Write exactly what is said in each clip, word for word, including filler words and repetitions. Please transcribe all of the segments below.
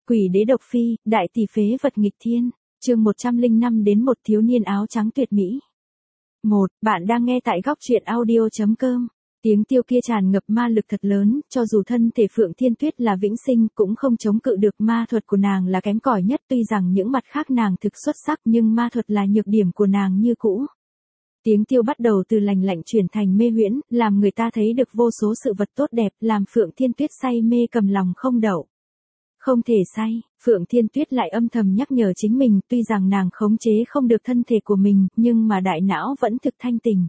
Quỷ đế độc phi, đại tỷ phế vật nghịch thiên, chương một trăm lẻ năm đến một thiếu niên áo trắng tuyệt mỹ. một. Bạn đang nghe tại góc truyện audio chấm com. Tiếng tiêu kia tràn ngập ma lực thật lớn, cho dù thân thể Phượng Thiên Tuyết là vĩnh sinh cũng không chống cự được, ma thuật của nàng là kém cỏi nhất, tuy rằng những mặt khác nàng thực xuất sắc nhưng ma thuật là nhược điểm của nàng như cũ. Tiếng tiêu bắt đầu từ lành lạnh chuyển thành mê huyễn, làm người ta thấy được vô số sự vật tốt đẹp, làm Phượng Thiên Tuyết say mê cầm lòng không đậu. Không thể say, Phượng Thiên Tuyết lại âm thầm nhắc nhở chính mình, tuy rằng nàng khống chế không được thân thể của mình, nhưng mà đại não vẫn thực thanh tình.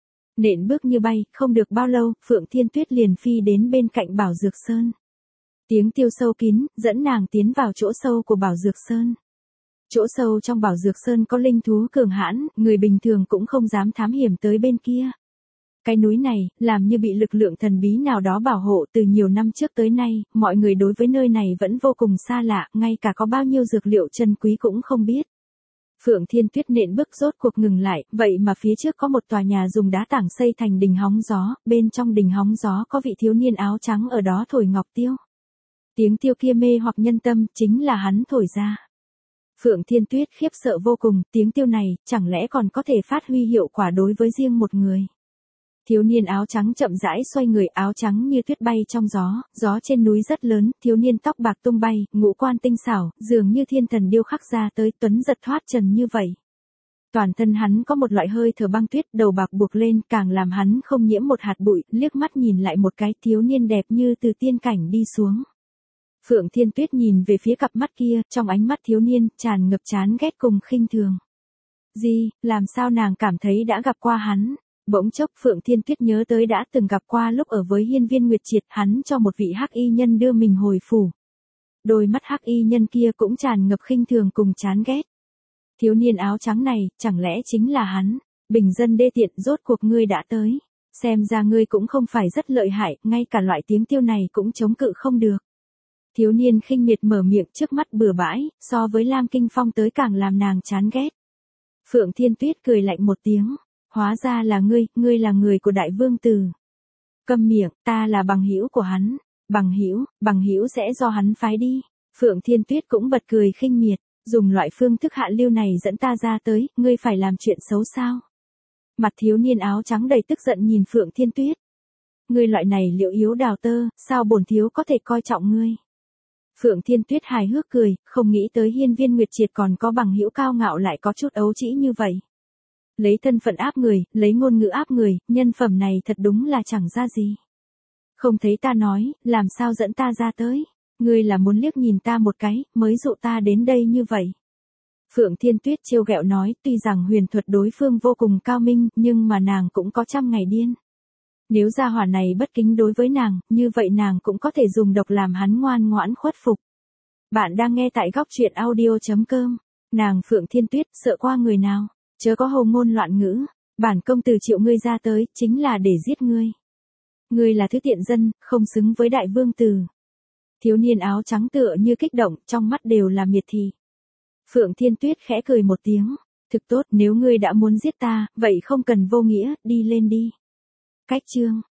Nện bước như bay, không được bao lâu, Phượng Thiên Tuyết liền phi đến bên cạnh Bảo Dược Sơn. Tiếng tiêu sâu kín, dẫn nàng tiến vào chỗ sâu của Bảo Dược Sơn. Chỗ sâu trong Bảo Dược Sơn có linh thú cường hãn, người bình thường cũng không dám thám hiểm tới bên kia. Cái núi này, làm như bị lực lượng thần bí nào đó bảo hộ từ nhiều năm trước tới nay, mọi người đối với nơi này vẫn vô cùng xa lạ, ngay cả có bao nhiêu dược liệu chân quý cũng không biết. Phượng Thiên Tuyết nện bước rốt cuộc ngừng lại, vậy mà phía trước có một tòa nhà dùng đá tảng xây thành đình hóng gió, bên trong đình hóng gió có vị thiếu niên áo trắng ở đó thổi ngọc tiêu. Tiếng tiêu kia mê hoặc nhân tâm, chính là hắn thổi ra. Phượng Thiên Tuyết khiếp sợ vô cùng, tiếng tiêu này, chẳng lẽ còn có thể phát huy hiệu quả đối với riêng một người. Thiếu niên áo trắng chậm rãi xoay người, áo trắng như tuyết bay trong gió, gió trên núi rất lớn, thiếu niên tóc bạc tung bay, ngũ quan tinh xảo, dường như thiên thần điêu khắc ra tới, tuấn giật thoát trần như vậy. Toàn thân hắn có một loại hơi thở băng tuyết, đầu bạc buộc lên, càng làm hắn không nhiễm một hạt bụi, liếc mắt nhìn lại một cái, thiếu niên đẹp như từ tiên cảnh đi xuống. Phượng Thiên Tuyết nhìn về phía cặp mắt kia, trong ánh mắt thiếu niên, tràn ngập chán ghét cùng khinh thường. Gì, làm sao nàng cảm thấy đã gặp qua hắn? Bỗng chốc Phượng Thiên Tuyết nhớ tới đã từng gặp qua lúc ở với Hiên Viên Nguyệt Triệt, hắn cho một vị hắc y nhân đưa mình hồi phủ. Đôi mắt hắc y nhân kia cũng tràn ngập khinh thường cùng chán ghét. Thiếu niên áo trắng này, chẳng lẽ chính là hắn? Bình dân đê tiện, rốt cuộc ngươi đã tới. Xem ra ngươi cũng không phải rất lợi hại, ngay cả loại tiếng tiêu này cũng chống cự không được. Thiếu niên khinh miệt mở miệng, trước mắt bừa bãi, so với Lam Kinh Phong tới càng làm nàng chán ghét. Phượng Thiên Tuyết cười lạnh một tiếng. Hóa ra là ngươi, ngươi là người của Đại Vương Tử. Câm miệng, ta là bằng hữu của hắn. Bằng hữu, bằng hữu sẽ do hắn phái đi. Phượng Thiên Tuyết cũng bật cười khinh miệt, dùng loại phương thức hạ lưu này dẫn ta ra tới, ngươi phải làm chuyện xấu sao? Mặt thiếu niên áo trắng đầy tức giận nhìn Phượng Thiên Tuyết. Ngươi loại này liệu yếu đào tơ, sao bổn thiếu có thể coi trọng ngươi? Phượng Thiên Tuyết hài hước cười, không nghĩ tới Hiên Viên Nguyệt Triệt còn có bằng hữu cao ngạo lại có chút ấu trĩ như vậy. Lấy thân phận áp người, lấy ngôn ngữ áp người, nhân phẩm này thật đúng là chẳng ra gì. Không thấy ta nói, làm sao dẫn ta ra tới? Ngươi là muốn liếc nhìn ta một cái, mới dụ ta đến đây như vậy. Phượng Thiên Tuyết trêu ghẹo nói, tuy rằng huyền thuật đối phương vô cùng cao minh, nhưng mà nàng cũng có trăm ngày điên. Nếu gia hỏa này bất kính đối với nàng, như vậy nàng cũng có thể dùng độc làm hắn ngoan ngoãn khuất phục. Bạn đang nghe tại góc truyện audio chấm com. Nàng Phượng Thiên Tuyết, sợ qua người nào? Chớ có hồ ngôn loạn ngữ, bản công tử triệu ngươi ra tới, chính là để giết ngươi. Ngươi là thứ tiện dân, không xứng với Đại Vương Tử. Thiếu niên áo trắng tựa như kích động, trong mắt đều là miệt thị. Phượng Thiên Tuyết khẽ cười một tiếng, thực tốt, nếu ngươi đã muốn giết ta, vậy không cần vô nghĩa, đi lên đi. Cách chương,